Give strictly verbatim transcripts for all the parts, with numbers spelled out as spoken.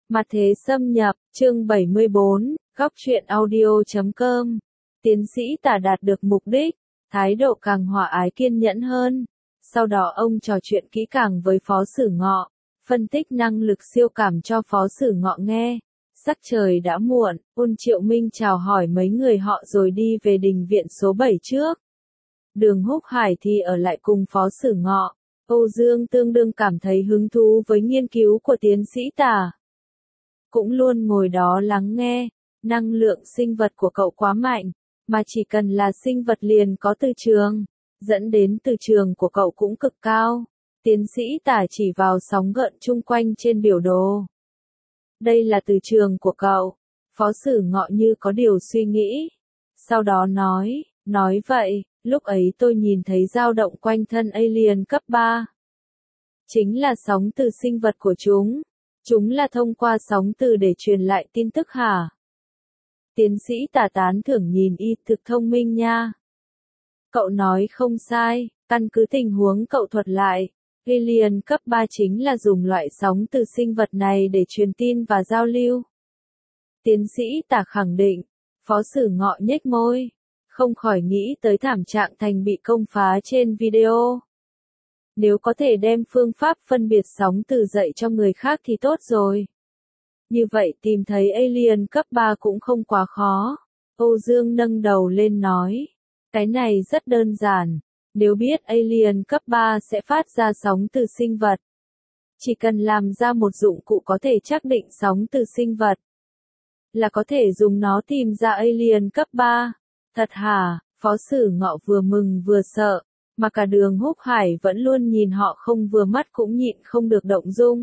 Mặt thế xâm nhập, chương bảy mươi bốn, góc truyện audio chấm com. Tiến sĩ Tả đạt được mục đích, thái độ càng hòa ái kiên nhẫn hơn. Sau đó ông trò chuyện kỹ càng với Phó Sử Ngọ, phân tích năng lực siêu cảm cho Phó Sử Ngọ nghe. Sắc trời đã muộn, Ôn Triệu Minh chào hỏi mấy người họ rồi đi về đình viện số bảy trước. Đường Húc Hải thì ở lại cùng Phó Sử Ngọ. Âu Dương tương đương cảm thấy hứng thú với nghiên cứu của tiến sĩ Tả. Cũng luôn ngồi đó lắng nghe, năng lượng sinh vật của cậu quá mạnh, mà chỉ cần là sinh vật liền có từ trường, dẫn đến từ trường của cậu cũng cực cao. Tiến sĩ Tả chỉ vào sóng gợn chung quanh trên biểu đồ. Đây là từ trường của cậu. Phó Sử Ngọ như có điều suy nghĩ. Sau đó nói, nói vậy, lúc ấy tôi nhìn thấy dao động quanh thân alien cấp ba. Chính là sóng từ sinh vật của chúng. Chúng là thông qua sóng từ để truyền lại tin tức hả? Tiến sĩ Tả tán thưởng nhìn y, thực thông minh nha. Cậu nói không sai, căn cứ tình huống cậu thuật lại. Alien cấp ba chính là dùng loại sóng từ sinh vật này để truyền tin và giao lưu. Tiến sĩ Tả khẳng định. Phó Sử Ngọ nhếch môi, không khỏi nghĩ tới thảm trạng Thành bị công phá trên video. Nếu có thể đem phương pháp phân biệt sóng từ dạy cho người khác thì tốt rồi. Như vậy tìm thấy alien cấp ba cũng không quá khó. Âu Dương nâng đầu lên nói. Cái này rất đơn giản. Nếu biết alien cấp ba sẽ phát ra sóng từ sinh vật. Chỉ cần làm ra một dụng cụ có thể xác định sóng từ sinh vật. Là có thể dùng nó tìm ra alien cấp ba. Thật hả? Phó Sử Ngọ vừa mừng vừa sợ. Mà cả Đường Húc Hải vẫn luôn nhìn họ không vừa mắt cũng nhịn không được động dung.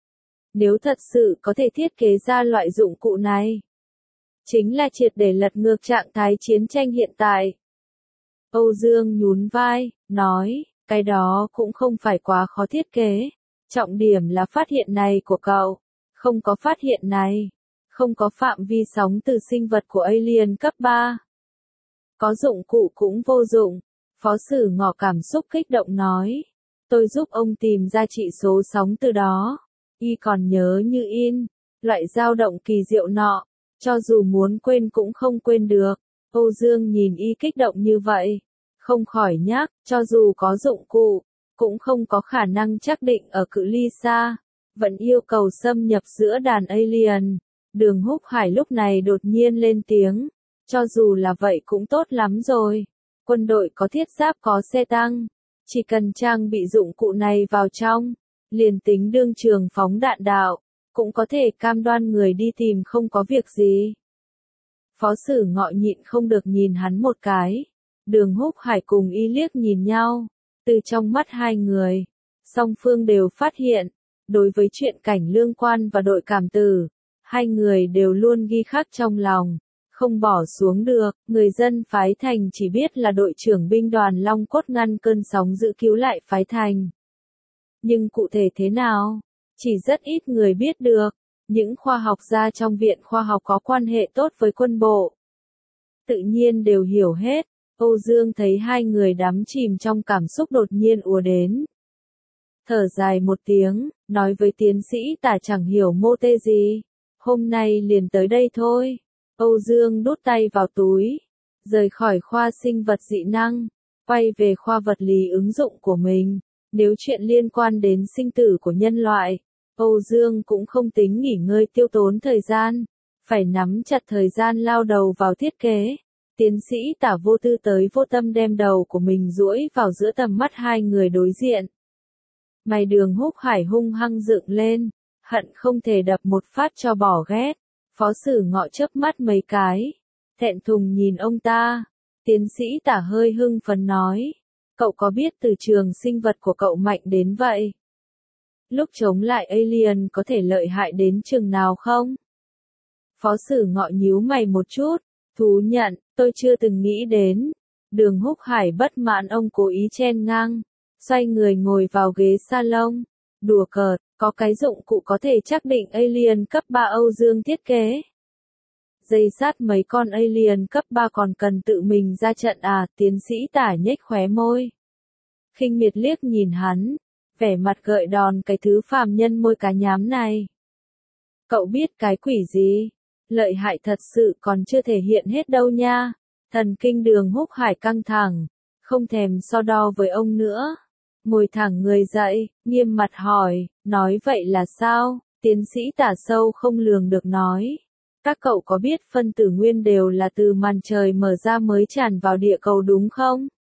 Nếu thật sự có thể thiết kế ra loại dụng cụ này, chính là triệt để lật ngược trạng thái chiến tranh hiện tại. Âu Dương nhún vai, nói, cái đó cũng không phải quá khó thiết kế. Trọng điểm là phát hiện này của cậu. Không có phát hiện này, không có phạm vi sóng từ sinh vật của alien cấp ba. Có dụng cụ cũng vô dụng. Phó Sử Ngọ cảm xúc kích động nói. Tôi giúp ông tìm ra trị số sóng từ đó. Y còn nhớ như in. Loại dao động kỳ diệu nọ. Cho dù muốn quên cũng không quên được. Âu Dương nhìn y kích động như vậy. Không khỏi nhắc, cho dù có dụng cụ, cũng không có khả năng xác định ở cự ly xa. Vẫn yêu cầu xâm nhập giữa đàn alien. Đường Húc Hải lúc này đột nhiên lên tiếng. Cho dù là vậy cũng tốt lắm rồi. Quân đội có thiết giáp có xe tăng. Chỉ cần trang bị dụng cụ này vào trong. Liền tính đương trường phóng đạn đạo. Cũng có thể cam đoan người đi tìm không có việc gì. Phó Sử Ngọ nhịn không được nhìn hắn một cái. Đường Húc Hải cùng y liếc nhìn nhau. Từ trong mắt hai người. Song phương đều phát hiện. Đối với chuyện cảnh Lương Quan và đội cảm tử. Hai người đều luôn ghi khắc trong lòng. Không bỏ xuống được, người dân phái Thành chỉ biết là đội trưởng binh đoàn Long Cốt ngăn cơn sóng dữ cứu lại phái Thành. Nhưng cụ thể thế nào? Chỉ rất ít người biết được. Những khoa học gia trong viện khoa học có quan hệ tốt với quân bộ. Tự nhiên đều hiểu hết. Âu Dương thấy hai người đắm chìm trong cảm xúc đột nhiên ùa đến. Thở dài một tiếng, nói với tiến sĩ Tả chẳng hiểu mô tê gì. Hôm nay liền tới đây thôi. Âu Dương đút tay vào túi, rời khỏi khoa sinh vật dị năng, quay về khoa vật lý ứng dụng của mình. Nếu chuyện liên quan đến sinh tử của nhân loại, Âu Dương cũng không tính nghỉ ngơi tiêu tốn thời gian, phải nắm chặt thời gian lao đầu vào thiết kế. Tiến sĩ Tả vô tư tới vô tâm đem đầu của mình duỗi vào giữa tầm mắt hai người đối diện. Mày Đường Húc Hải hung hăng dựng lên, hận không thể đập một phát cho bỏ ghét. Phó Sử Ngọ chớp mắt mấy cái, thẹn thùng nhìn ông ta. Tiến sĩ Tả hơi hưng phấn nói, cậu có biết từ trường sinh vật của cậu mạnh đến vậy? Lúc chống lại alien có thể lợi hại đến chừng nào không? Phó Sử Ngọ nhíu mày một chút, thú nhận, tôi chưa từng nghĩ đến. Đường Húc Hải bất mãn ông cố ý chen ngang, xoay người ngồi vào ghế salon, đùa cợt. Có cái dụng cụ có thể xác định alien cấp ba Âu Dương thiết kế. Dây sát mấy con alien cấp ba còn cần tự mình ra trận à, tiến sĩ Tả nhếch khóe môi. Khinh miệt liếc nhìn hắn, vẻ mặt gợi đòn cái thứ phàm nhân môi cá nhám này. Cậu biết cái quỷ gì? Lợi hại thật sự còn chưa thể hiện hết đâu nha. Thần kinh Đường Húc Hải căng thẳng, không thèm so đo với ông nữa. Ngồi thẳng người dậy, nghiêm mặt hỏi, nói vậy là sao? Tiến sĩ Tả sâu không lường được nói. Các cậu có biết phân tử nguyên đều là từ màn trời mở ra mới tràn vào địa cầu đúng không?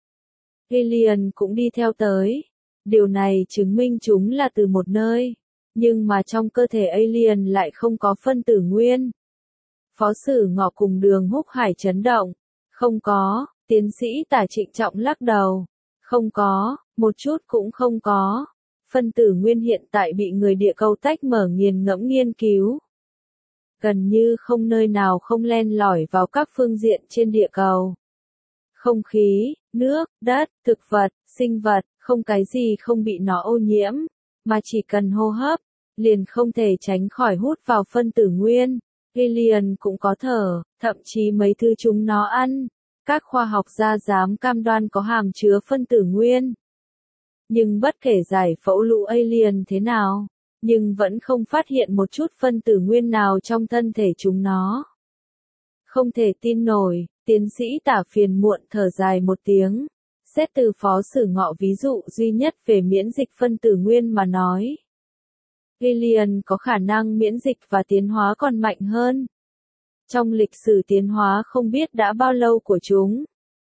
Alien cũng đi theo tới. Điều này chứng minh chúng là từ một nơi. Nhưng mà trong cơ thể alien lại không có phân tử nguyên. Phó Sử Ngọ cùng Đường Húc Hải chấn động. Không có, tiến sĩ Tả trịnh trọng lắc đầu. Không có, một chút cũng không có. Phân tử nguyên hiện tại bị người địa cầu tách mở nghiền ngẫm nghiên cứu. Gần như không nơi nào không len lỏi vào các phương diện trên địa cầu. Không khí, nước, đất, thực vật, sinh vật, không cái gì không bị nó ô nhiễm, mà chỉ cần hô hấp, liền không thể tránh khỏi hút vào phân tử nguyên. Alien cũng có thở, thậm chí mấy thứ chúng nó ăn. Các khoa học gia dám cam đoan có hàm chứa phân tử nguyên. Nhưng bất kể giải phẫu lũ alien thế nào, nhưng vẫn không phát hiện một chút phân tử nguyên nào trong thân thể chúng nó. Không thể tin nổi, tiến sĩ Tả phiền muộn thở dài một tiếng. Xét từ Phó Sử Ngọ ví dụ duy nhất về miễn dịch phân tử nguyên mà nói. Alien có khả năng miễn dịch và tiến hóa còn mạnh hơn. Trong lịch sử tiến hóa không biết đã bao lâu của chúng.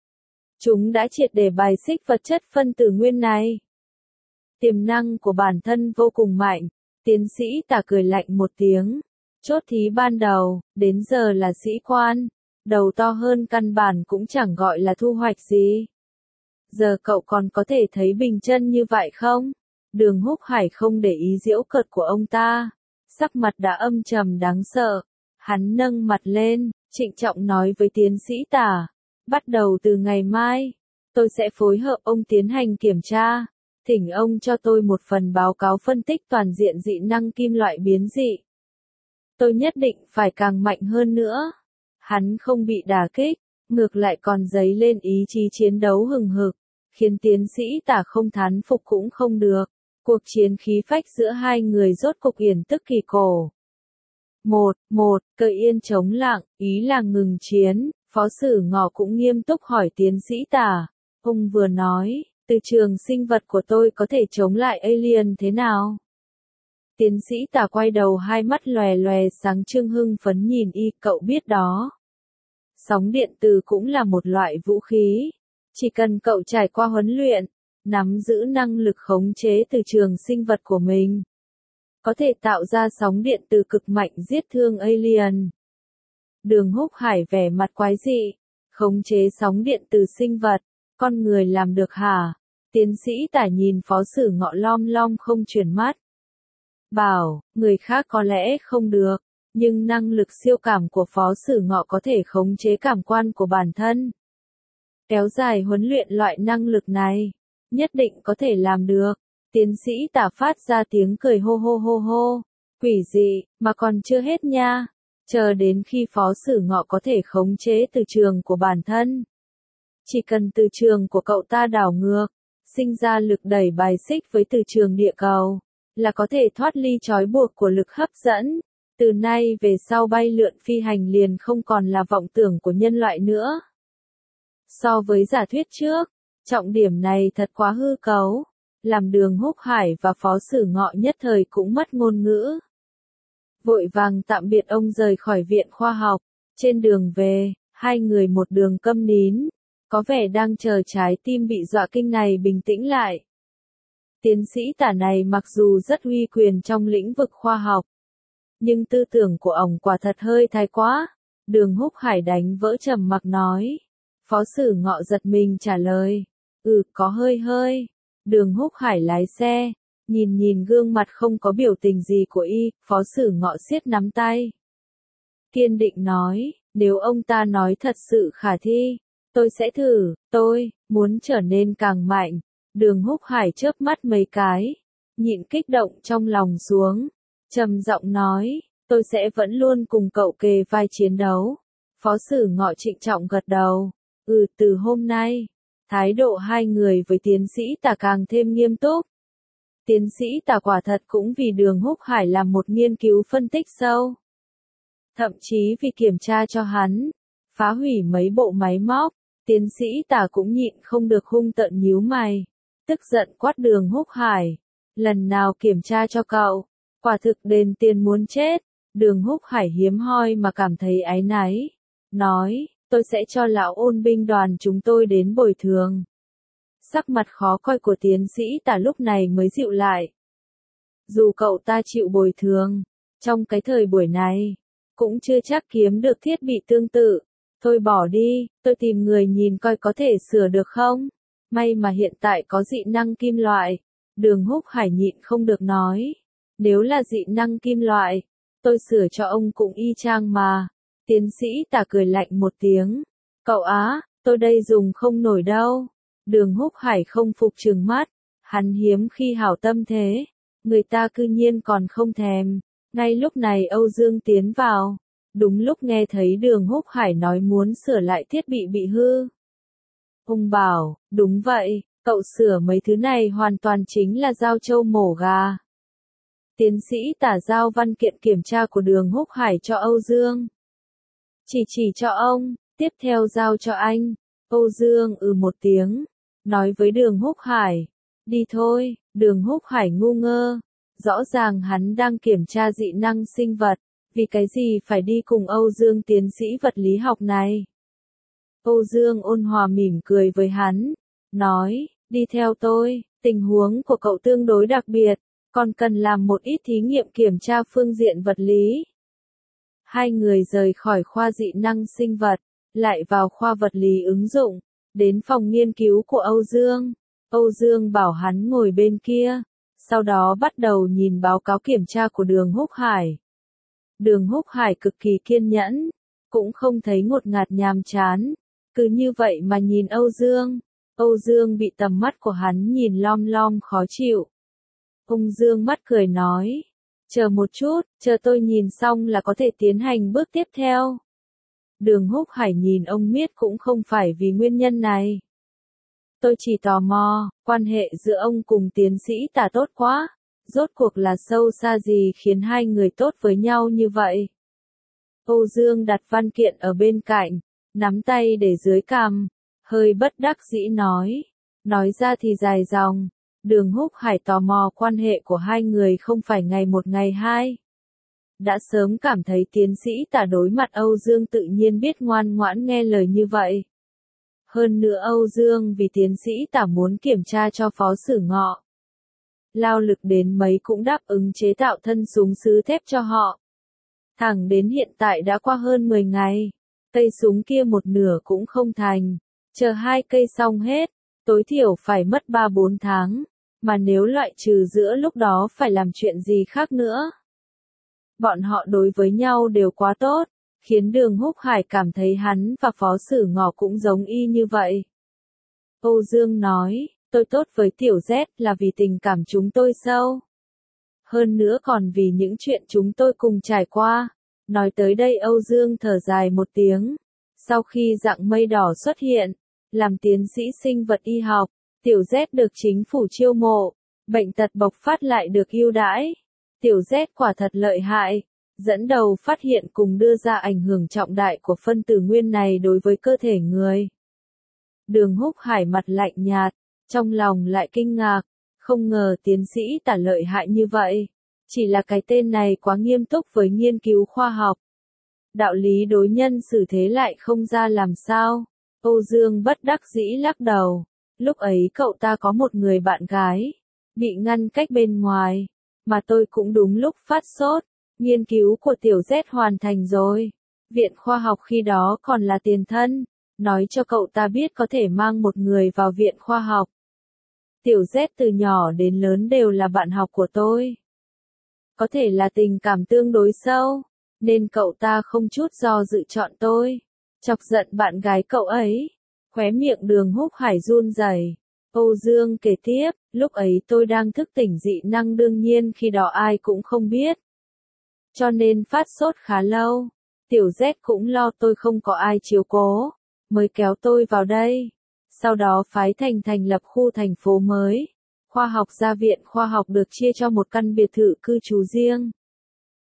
Chúng đã triệt để bài xích vật chất phân tử nguyên này. Tiềm năng của bản thân vô cùng mạnh. Tiến sĩ Tả cười lạnh một tiếng. Chốt thí ban đầu, đến giờ là sĩ quan. Đầu to hơn căn bản cũng chẳng gọi là thu hoạch gì. Giờ cậu còn có thể thấy bình chân như vậy không? Đường Húc Hải không để ý giễu cợt của ông ta. Sắc mặt đã âm trầm đáng sợ. Hắn nâng mặt lên, trịnh trọng nói với tiến sĩ Tả. Bắt đầu từ ngày mai, tôi sẽ phối hợp ông tiến hành kiểm tra. Thỉnh ông cho tôi một phần báo cáo phân tích toàn diện dị năng kim loại biến dị. Tôi nhất định phải càng mạnh hơn nữa. Hắn không bị đả kích, ngược lại còn dấy lên ý chí chiến đấu hừng hực, khiến tiến sĩ Tả không thán phục cũng không được. Cuộc chiến khí phách giữa hai người rốt cục yên tức kỳ cổ. Một, một, cởi yên chống lặng, ý là ngừng chiến. Phó Sử Ngọ cũng nghiêm túc hỏi tiến sĩ Tả. Ông vừa nói, từ trường sinh vật của tôi có thể chống lại alien thế nào? Tiến sĩ Tả quay đầu hai mắt lòe lòe sáng trưng hưng phấn nhìn y, cậu biết đó. Sóng điện từ cũng là một loại vũ khí. Chỉ cần cậu trải qua huấn luyện, nắm giữ năng lực khống chế từ trường sinh vật của mình, có thể tạo ra sóng điện từ cực mạnh giết thương alien. Đường Húc Hải vẻ mặt quái dị, khống chế sóng điện từ sinh vật, con người làm được hả? Tiến sĩ Tả nhìn Phó Sử Ngọ lom lom không chuyển mắt. Bảo, người khác có lẽ không được, nhưng năng lực siêu cảm của Phó Sử Ngọ có thể khống chế cảm quan của bản thân. Kéo dài huấn luyện loại năng lực này, nhất định có thể làm được. Tiến sĩ Tả phát ra tiếng cười hô hô hô hô. Quỷ dị, mà còn chưa hết nha. Chờ đến khi Phó Sử Ngọ có thể khống chế từ trường của bản thân. Chỉ cần từ trường của cậu ta đảo ngược, sinh ra lực đẩy bài xích với từ trường địa cầu, là có thể thoát ly trói buộc của lực hấp dẫn. Từ nay về sau bay lượn phi hành liền không còn là vọng tưởng của nhân loại nữa. So với giả thuyết trước, trọng điểm này thật quá hư cấu, làm Đường Húc Hải và Phó Sử Ngọ nhất thời cũng mất ngôn ngữ. Vội vàng tạm biệt ông rời khỏi viện khoa học, trên đường về, hai người một đường câm nín, có vẻ đang chờ trái tim bị dọa kinh này bình tĩnh lại. Tiến sĩ Tả này mặc dù rất uy quyền trong lĩnh vực khoa học, nhưng tư tưởng của ổng quả thật hơi thái quá. Đường Húc Hải đánh vỡ trầm mặc nói. Phó Sử Ngọ giật mình trả lời. Ừ, có hơi hơi. Đường Húc Hải lái xe, nhìn nhìn gương mặt không có biểu tình gì của y, Phó Sử Ngọ siết nắm tay. Kiên định nói, nếu ông ta nói thật sự khả thi, tôi sẽ thử, tôi, muốn trở nên càng mạnh. Đường Húc Hải chớp mắt mấy cái, nhịn kích động trong lòng xuống, trầm giọng nói, tôi sẽ vẫn luôn cùng cậu kề vai chiến đấu. Phó Sử Ngọ trịnh trọng gật đầu, ừ, từ hôm nay, thái độ hai người với tiến sĩ Tả càng thêm nghiêm túc. Tiến sĩ Tả quả thật cũng vì Đường Húc Hải làm một nghiên cứu phân tích sâu. Thậm chí vì kiểm tra cho hắn, phá hủy mấy bộ máy móc, tiến sĩ Tả cũng nhịn không được hung tợn nhíu mày, tức giận quát Đường Húc Hải, lần nào kiểm tra cho cậu, quả thực đền tiền muốn chết. Đường Húc Hải hiếm hoi mà cảm thấy áy náy, nói, tôi sẽ cho lão ôn binh đoàn chúng tôi đến bồi thường. Sắc mặt khó coi của tiến sĩ Tả lúc này mới dịu lại. Dù cậu ta chịu bồi thường, trong cái thời buổi này, cũng chưa chắc kiếm được thiết bị tương tự. Thôi bỏ đi, tôi tìm người nhìn coi có thể sửa được không? May mà hiện tại có dị năng kim loại. Đường Húc Hải nhịn không được nói. Nếu là dị năng kim loại, tôi sửa cho ông cũng y chang mà. Tiến sĩ Tả cười lạnh một tiếng. Cậu á, tôi đây dùng không nổi đâu. Đường Húc Hải không phục trừng mắt. Hắn hiếm khi hảo tâm thế. Người ta cư nhiên còn không thèm. Ngay lúc này Âu Dương tiến vào. Đúng lúc nghe thấy Đường Húc Hải nói muốn sửa lại thiết bị bị hư. Ông bảo, đúng vậy, cậu sửa mấy thứ này hoàn toàn chính là giao trâu mổ gà. Tiến sĩ Tả giao văn kiện kiểm tra của Đường Húc Hải cho Âu Dương. Chỉ chỉ cho ông, tiếp theo giao cho anh. Âu Dương ừ một tiếng, nói với Đường Húc Hải, đi thôi. Đường Húc Hải ngu ngơ, rõ ràng hắn đang kiểm tra dị năng sinh vật. Vì cái gì phải đi cùng Âu Dương tiến sĩ vật lý học này? Âu Dương ôn hòa mỉm cười với hắn, nói, đi theo tôi, tình huống của cậu tương đối đặc biệt, còn cần làm một ít thí nghiệm kiểm tra phương diện vật lý. Hai người rời khỏi khoa dị năng sinh vật, lại vào khoa vật lý ứng dụng, đến phòng nghiên cứu của Âu Dương. Âu Dương bảo hắn ngồi bên kia, sau đó bắt đầu nhìn báo cáo kiểm tra của Đường Húc Hải. Đường Húc Hải cực kỳ kiên nhẫn, cũng không thấy ngột ngạt nhàm chán, cứ như vậy mà nhìn Âu Dương. Âu Dương bị tầm mắt của hắn nhìn lom lom khó chịu. Âu Dương mắt cười nói, chờ một chút, chờ tôi nhìn xong là có thể tiến hành bước tiếp theo. Đường Húc Hải nhìn ông miết cũng không phải vì nguyên nhân này. Tôi chỉ tò mò, quan hệ giữa ông cùng tiến sĩ Tả tốt quá. Rốt cuộc là sâu xa gì khiến hai người tốt với nhau như vậy? Âu Dương đặt văn kiện ở bên cạnh, nắm tay để dưới cằm, hơi bất đắc dĩ nói. Nói ra thì dài dòng, Đường Húc Hải tò mò quan hệ của hai người không phải ngày một ngày hai. Đã sớm cảm thấy tiến sĩ Tả đối mặt Âu Dương tự nhiên biết ngoan ngoãn nghe lời như vậy. Hơn nữa Âu Dương vì tiến sĩ Tả muốn kiểm tra cho Phó Sử Ngọ. Lao lực đến mấy cũng đáp ứng chế tạo thân súng sứ thép cho họ. Thẳng đến hiện tại đã qua hơn mười ngày, cây súng kia một nửa cũng không thành, chờ hai cây xong hết, tối thiểu phải mất ba bốn tháng, mà nếu loại trừ giữa lúc đó phải làm chuyện gì khác nữa. Bọn họ đối với nhau đều quá tốt, khiến Đường Húc Hải cảm thấy hắn và Phó Sử Ngọ cũng giống y như vậy. Âu Dương nói, tôi tốt với Tiểu Z là vì tình cảm chúng tôi sâu. Hơn nữa còn vì những chuyện chúng tôi cùng trải qua. Nói tới đây Âu Dương thở dài một tiếng. Sau khi dạng mây đỏ xuất hiện, làm tiến sĩ sinh vật y học, Tiểu Z được chính phủ chiêu mộ, bệnh tật bộc phát lại được ưu đãi. Tiểu Z quả thật lợi hại, dẫn đầu phát hiện cùng đưa ra ảnh hưởng trọng đại của phân tử nguyên này đối với cơ thể người. Đường Húc Hải mặt lạnh nhạt, trong lòng lại kinh ngạc, không ngờ tiến sĩ Tả lợi hại như vậy. Chỉ là cái tên này quá nghiêm túc với nghiên cứu khoa học. Đạo lý đối nhân xử thế lại không ra làm sao. Âu Dương bất đắc dĩ lắc đầu. Lúc ấy cậu ta có một người bạn gái, bị ngăn cách bên ngoài, mà tôi cũng đúng lúc phát sốt. Nghiên cứu của Tiểu Z hoàn thành rồi. Viện khoa học khi đó còn là tiền thân, nói cho cậu ta biết có thể mang một người vào viện khoa học. Tiểu Z từ nhỏ đến lớn đều là bạn học của tôi. Có thể là tình cảm tương đối sâu, nên cậu ta không chút do dự chọn tôi. Chọc giận bạn gái cậu ấy. Khóe miệng Đường Húc Hải run rẩy. Âu Dương kể tiếp, lúc ấy tôi đang thức tỉnh dị năng đương nhiên khi đó ai cũng không biết. Cho nên phát sốt khá lâu. Tiểu Z cũng lo tôi không có ai chiếu cố, mới kéo tôi vào đây. Sau đó phái Thành thành lập khu thành phố mới. Khoa học gia viện khoa học được chia cho một căn biệt thự cư trú riêng.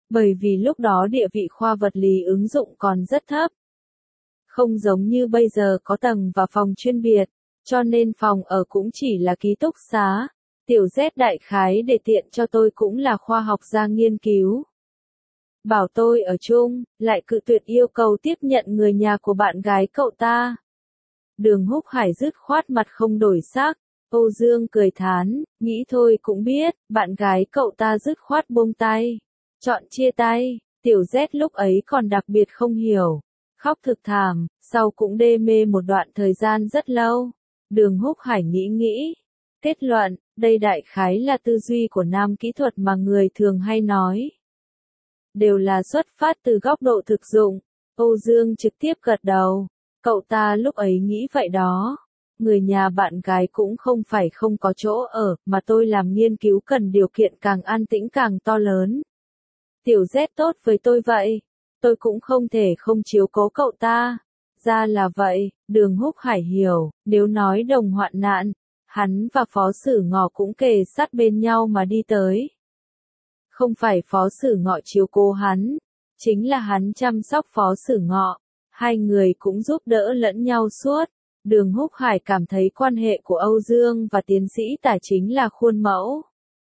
Bởi vì lúc đó địa vị khoa vật lý ứng dụng còn rất thấp. Không giống như bây giờ có tầng và phòng chuyên biệt, cho nên phòng ở cũng chỉ là ký túc xá. Tiểu Z đại khái để tiện cho tôi cũng là khoa học gia nghiên cứu. Bảo tôi ở chung, lại cự tuyệt yêu cầu tiếp nhận người nhà của bạn gái cậu ta. Đường Húc Hải dứt khoát mặt không đổi sắc. Âu Dương cười thán, nghĩ thôi cũng biết, bạn gái cậu ta dứt khoát buông tay. Chọn chia tay, Tiểu Z lúc ấy còn đặc biệt không hiểu. Khóc thực thảm, sau cũng đê mê một đoạn thời gian rất lâu. Đường Húc Hải nghĩ nghĩ. Kết luận, đây đại khái là tư duy của nam kỹ thuật mà người thường hay nói. Đều là xuất phát từ góc độ thực dụng. Âu Dương trực tiếp gật đầu. Cậu ta lúc ấy nghĩ vậy đó. Người nhà bạn gái cũng không phải không có chỗ ở, mà tôi làm nghiên cứu cần điều kiện càng an tĩnh càng to lớn. Tiểu Z tốt với tôi vậy. Tôi cũng không thể không chiếu cố cậu ta. Ra là vậy, Đường Húc Hải hiểu, nếu nói đồng hoạn nạn, hắn và Phó Sử Ngọ cũng kề sát bên nhau mà đi tới. Không phải Phó Sử Ngọ chiếu cố hắn, chính là hắn chăm sóc Phó Sử Ngọ. Hai người cũng giúp đỡ lẫn nhau suốt. Đường Húc Hải cảm thấy quan hệ của Âu Dương và tiến sĩ Tả chính là khuôn mẫu.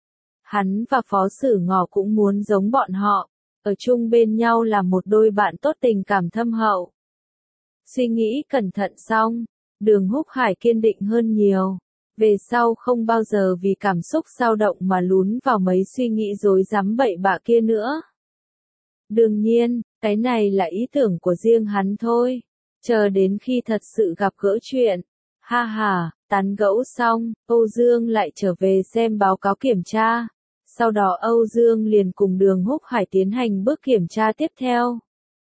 Hắn và Phó Sử Ngọ cũng muốn giống bọn họ, ở chung bên nhau là một đôi bạn tốt tình cảm thâm hậu. Suy nghĩ cẩn thận xong, Đường Húc Hải kiên định hơn nhiều. Về sau không bao giờ vì cảm xúc dao động mà lún vào mấy suy nghĩ rối rắm bậy bạ kia nữa. Đương nhiên, cái này là ý tưởng của riêng hắn thôi. Chờ đến khi thật sự gặp gỡ chuyện. Ha ha, tán gẫu xong, Âu Dương lại trở về xem báo cáo kiểm tra. Sau đó Âu Dương liền cùng Đường Húc Hải tiến hành bước kiểm tra tiếp theo.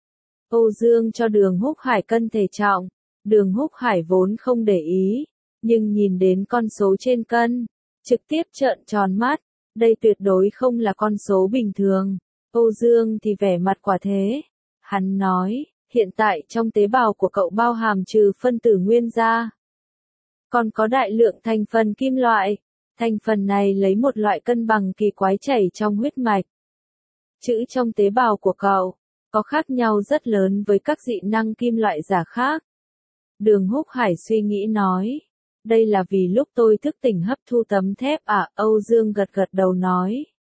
Âu Dương cho Đường Húc Hải cân thể trọng. Đường Húc Hải vốn không để ý, nhưng nhìn đến con số trên cân, trực tiếp trợn tròn mắt. Đây tuyệt đối không là con số bình thường. Âu Dương thì vẻ mặt quả thế. Hắn nói, hiện tại trong tế bào của cậu bao hàm trừ phân tử nguyên ra. Còn có đại lượng thành phần kim loại. Thành phần này lấy một loại cân bằng kỳ quái chảy trong huyết mạch. Chữ trong tế bào của cậu, có khác nhau rất lớn với các dị năng kim loại giả khác. Đường Húc Hải suy nghĩ nói. Đây là vì lúc tôi thức tỉnh hấp thu tấm thép à, Âu Dương gật gật đầu nói.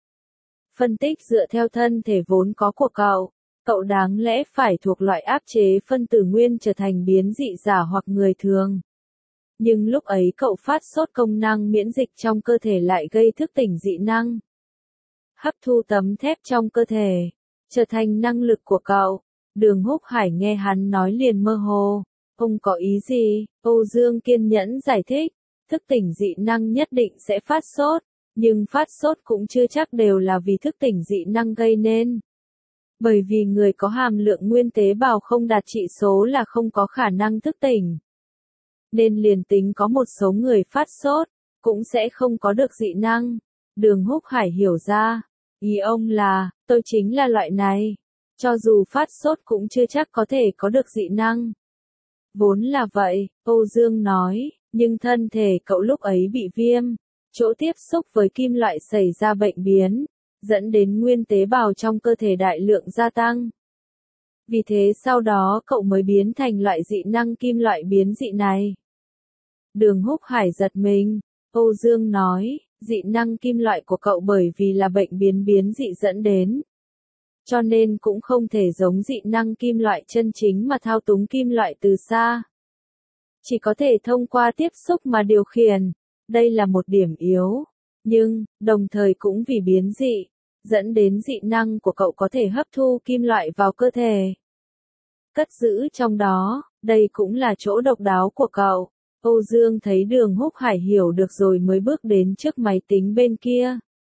Phân tích dựa theo thân thể vốn có của cậu, cậu đáng lẽ phải thuộc loại áp chế phân tử nguyên trở thành biến dị giả hoặc người thường. Nhưng lúc ấy cậu phát sốt công năng miễn dịch trong cơ thể lại gây thức tỉnh dị năng. Hấp thu tấm thép trong cơ thể, trở thành năng lực của cậu. Đường Húc Hải nghe hắn nói liền mơ hồ. Ông có ý gì? Âu Dương kiên nhẫn giải thích. Thức tỉnh dị năng nhất định sẽ phát sốt, nhưng phát sốt cũng chưa chắc đều là vì thức tỉnh dị năng gây nên. Bởi vì người có hàm lượng nguyên tế bào không đạt trị số là không có khả năng thức tỉnh. Nên liền tính có một số người phát sốt, cũng sẽ không có được dị năng. Đường Húc Hải hiểu ra. Ý ông là, tôi chính là loại này. Cho dù phát sốt cũng chưa chắc có thể có được dị năng. Vốn là vậy, Âu Dương nói, nhưng thân thể cậu lúc ấy bị viêm. Chỗ tiếp xúc với kim loại xảy ra bệnh biến, dẫn đến nguyên tế bào trong cơ thể đại lượng gia tăng. Vì thế sau đó cậu mới biến thành loại dị năng kim loại biến dị này. Đường Húc Hải giật mình. Âu Dương nói, dị năng kim loại của cậu bởi vì là bệnh biến biến dị dẫn đến. Cho nên cũng không thể giống dị năng kim loại chân chính mà thao túng kim loại từ xa. Chỉ có thể thông qua tiếp xúc mà điều khiển. Đây là một điểm yếu. Nhưng, đồng thời cũng vì biến dị, dẫn đến dị năng của cậu có thể hấp thu kim loại vào cơ thể. Cất giữ trong đó, đây cũng là chỗ độc đáo của cậu. Âu Dương thấy Đường Húc Hải hiểu được rồi mới bước đến trước máy tính bên kia.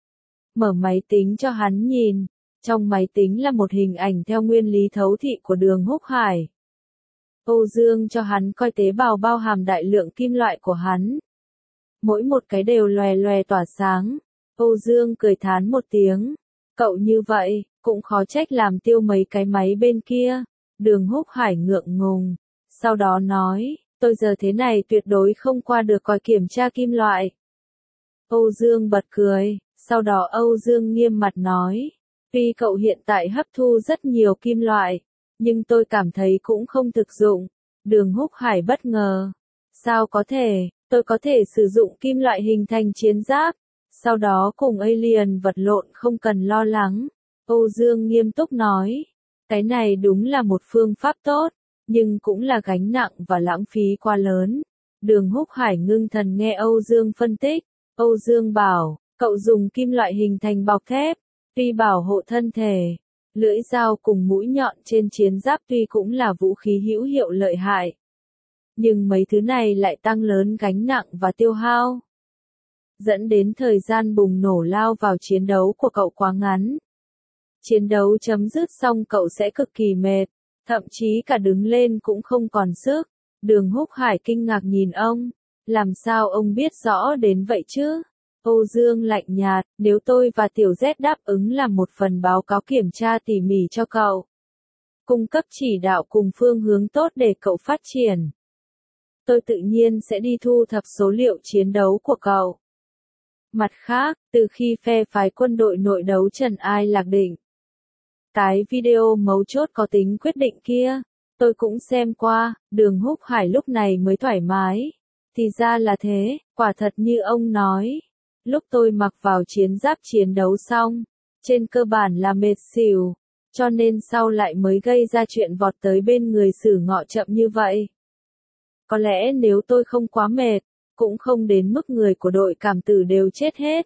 Mở máy tính cho hắn nhìn. Trong máy tính là một hình ảnh theo nguyên lý thấu thị của Đường Húc Hải. Âu Dương cho hắn coi tế bào bao hàm đại lượng kim loại của hắn. Mỗi một cái đều lòe lòe tỏa sáng. Âu Dương cười thán một tiếng. Cậu như vậy, cũng khó trách làm tiêu mấy cái máy bên kia. Đường Húc Hải ngượng ngùng. Sau đó nói, tôi giờ thế này tuyệt đối không qua được coi kiểm tra kim loại. Âu Dương bật cười. Sau đó Âu Dương nghiêm mặt nói. Tuy cậu hiện tại hấp thu rất nhiều kim loại, nhưng tôi cảm thấy cũng không thực dụng. Đường Húc Hải bất ngờ. Sao có thể, tôi có thể sử dụng kim loại hình thành chiến giáp, sau đó cùng alien vật lộn không cần lo lắng. Âu Dương nghiêm túc nói, cái này đúng là một phương pháp tốt, nhưng cũng là gánh nặng và lãng phí quá lớn. Đường Húc Hải ngưng thần nghe Âu Dương phân tích. Âu Dương bảo, cậu dùng kim loại hình thành bọc thép, tuy bảo hộ thân thể. Lưỡi dao cùng mũi nhọn trên chiến giáp tuy cũng là vũ khí hữu hiệu lợi hại, nhưng mấy thứ này lại tăng lớn gánh nặng và tiêu hao, dẫn đến thời gian bùng nổ lao vào chiến đấu của cậu quá ngắn. Chiến đấu chấm dứt xong cậu sẽ cực kỳ mệt, thậm chí cả đứng lên cũng không còn sức. Đường Húc Hải kinh ngạc nhìn ông, làm sao ông biết rõ đến vậy chứ? Âu Dương lạnh nhạt, nếu tôi và Tiểu Z đáp ứng làm một phần báo cáo kiểm tra tỉ mỉ cho cậu, cung cấp chỉ đạo cùng phương hướng tốt để cậu phát triển, tôi tự nhiên sẽ đi thu thập số liệu chiến đấu của cậu. Mặt khác, từ khi phe phái quân đội nội đấu Trần Ai Lạc Định, cái video mấu chốt có tính quyết định kia, tôi cũng xem qua. Đường Húc Hải lúc này mới thoải mái. Thì ra là thế, quả thật như ông nói. Lúc tôi mặc vào chiến giáp chiến đấu xong, trên cơ bản là mệt xỉu, cho nên sau lại mới gây ra chuyện vọt tới bên người Sử Ngọ chậm như vậy. Có lẽ nếu tôi không quá mệt, cũng không đến mức người của đội cảm tử đều chết hết.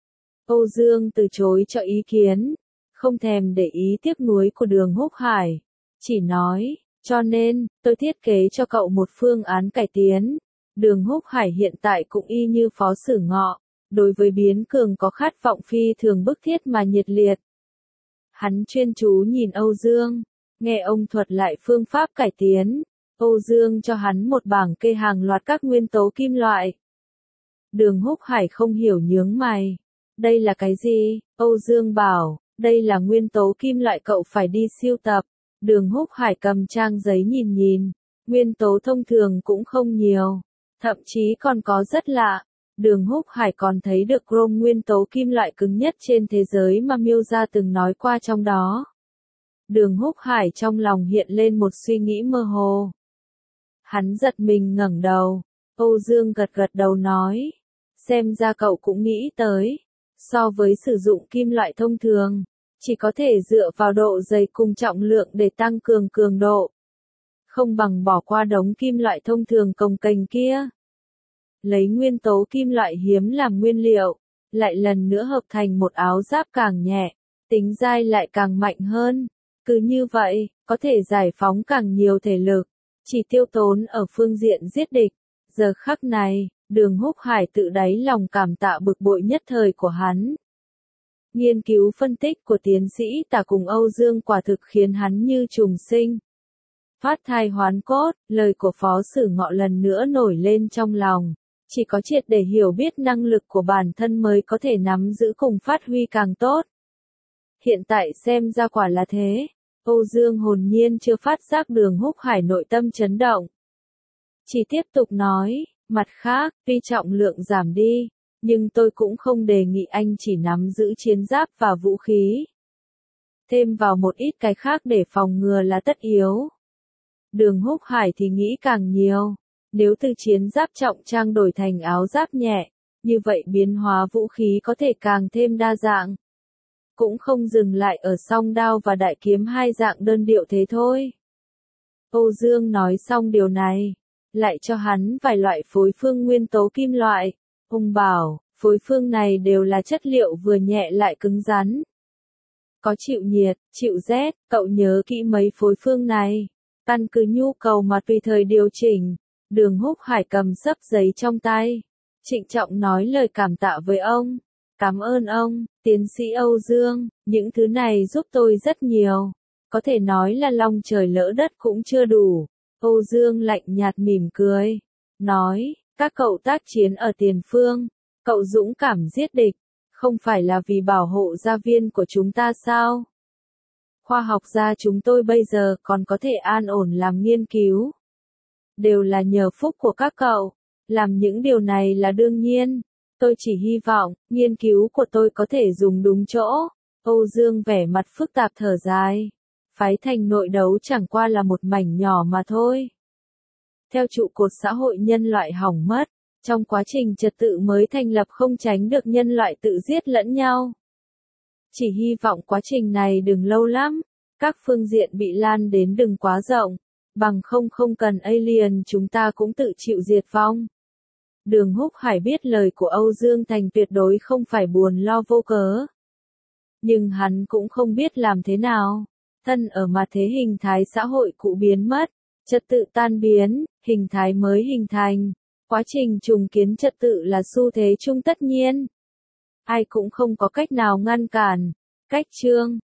Âu Dương từ chối cho ý kiến, không thèm để ý tiếc nuối của Đường Húc Hải, chỉ nói, cho nên, tôi thiết kế cho cậu một phương án cải tiến. Đường Húc Hải hiện tại cũng y như Phó Sử Ngọ, đối với biến cường có khát vọng phi thường bức thiết mà nhiệt liệt. Hắn chuyên chú nhìn Âu Dương, nghe ông thuật lại phương pháp cải tiến. Âu Dương cho hắn một bảng kê hàng loạt các nguyên tố kim loại. Đường Húc Hải không hiểu nhướng mày. Đây là cái gì? Âu Dương bảo, đây là nguyên tố kim loại cậu phải đi siêu tập. Đường Húc Hải cầm trang giấy nhìn nhìn. Nguyên tố thông thường cũng không nhiều, thậm chí còn có rất lạ. Đường Húc Hải còn thấy được chrome, nguyên tố kim loại cứng nhất trên thế giới mà Miêu Gia từng nói qua trong đó. Đường Húc Hải trong lòng hiện lên một suy nghĩ mơ hồ. Hắn giật mình ngẩng đầu. Âu Dương gật gật đầu nói, xem ra cậu cũng nghĩ tới. So với sử dụng kim loại thông thường, chỉ có thể dựa vào độ dày cùng trọng lượng để tăng cường cường độ. Không bằng bỏ qua đống kim loại thông thường cồng kềnh kia. Lấy nguyên tố kim loại hiếm làm nguyên liệu, lại lần nữa hợp thành một áo giáp càng nhẹ, tính dai lại càng mạnh hơn. Cứ như vậy, có thể giải phóng càng nhiều thể lực, chỉ tiêu tốn ở phương diện giết địch. Giờ khắc này, Đường Húc Hải tự đáy lòng cảm tạ bực bội nhất thời của hắn. Nghiên cứu phân tích của tiến sĩ Tả cùng Âu Dương quả thực khiến hắn như trùng sinh. Phát thai hoán cốt, lời của Phó Sử Ngọ lần nữa nổi lên trong lòng. Chỉ có triệt để hiểu biết năng lực của bản thân mới có thể nắm giữ cùng phát huy càng tốt. Hiện tại xem ra quả là thế. Âu Dương hồn nhiên chưa phát giác Đường Húc Hải nội tâm chấn động. Chỉ tiếp tục nói, mặt khác, tuy trọng lượng giảm đi, nhưng tôi cũng không đề nghị anh chỉ nắm giữ chiến giáp và vũ khí. Thêm vào một ít cái khác để phòng ngừa là tất yếu. Đường Húc Hải thì nghĩ càng nhiều. Nếu từ chiến giáp trọng trang đổi thành áo giáp nhẹ, như vậy biến hóa vũ khí có thể càng thêm đa dạng. Cũng không dừng lại ở song đao và đại kiếm hai dạng đơn điệu thế thôi. Âu Dương nói xong điều này, lại cho hắn vài loại phối phương nguyên tố kim loại. Ông bảo, phối phương này đều là chất liệu vừa nhẹ lại cứng rắn. Có chịu nhiệt, chịu rét, cậu nhớ kỹ mấy phối phương này. Căn cứ nhu cầu mà tùy thời điều chỉnh. Đường Húc Hải cầm xấp giấy trong tay, trịnh trọng nói lời cảm tạ với ông. Cảm ơn ông, tiến sĩ Âu Dương, những thứ này giúp tôi rất nhiều. Có thể nói là long trời lỡ đất cũng chưa đủ. Âu Dương lạnh nhạt mỉm cười, nói, các cậu tác chiến ở tiền phương, cậu dũng cảm giết địch, không phải là vì bảo hộ gia viên của chúng ta sao? Khoa học gia chúng tôi bây giờ còn có thể an ổn làm nghiên cứu. Đều là nhờ phúc của các cậu. Làm những điều này là đương nhiên. Tôi chỉ hy vọng, nghiên cứu của tôi có thể dùng đúng chỗ. Âu Dương vẻ mặt phức tạp thở dài. Phái Thành nội đấu chẳng qua là một mảnh nhỏ mà thôi. Theo trụ cột xã hội nhân loại hỏng mất, trong quá trình trật tự mới thành lập không tránh được nhân loại tự giết lẫn nhau. Chỉ hy vọng quá trình này đừng lâu lắm, các phương diện bị lan đến đừng quá rộng, bằng không không cần alien chúng ta cũng tự chịu diệt vong. Đường Húc Hải biết lời của Âu Dương Thành tuyệt đối không phải buồn lo vô cớ. Nhưng hắn cũng không biết làm thế nào. Thân ở mà thế hình thái xã hội cũ biến mất, trật tự tan biến, hình thái mới hình thành. Quá trình trùng kiến trật tự là xu thế chung tất nhiên. Ai cũng không có cách nào ngăn cản. Cách chương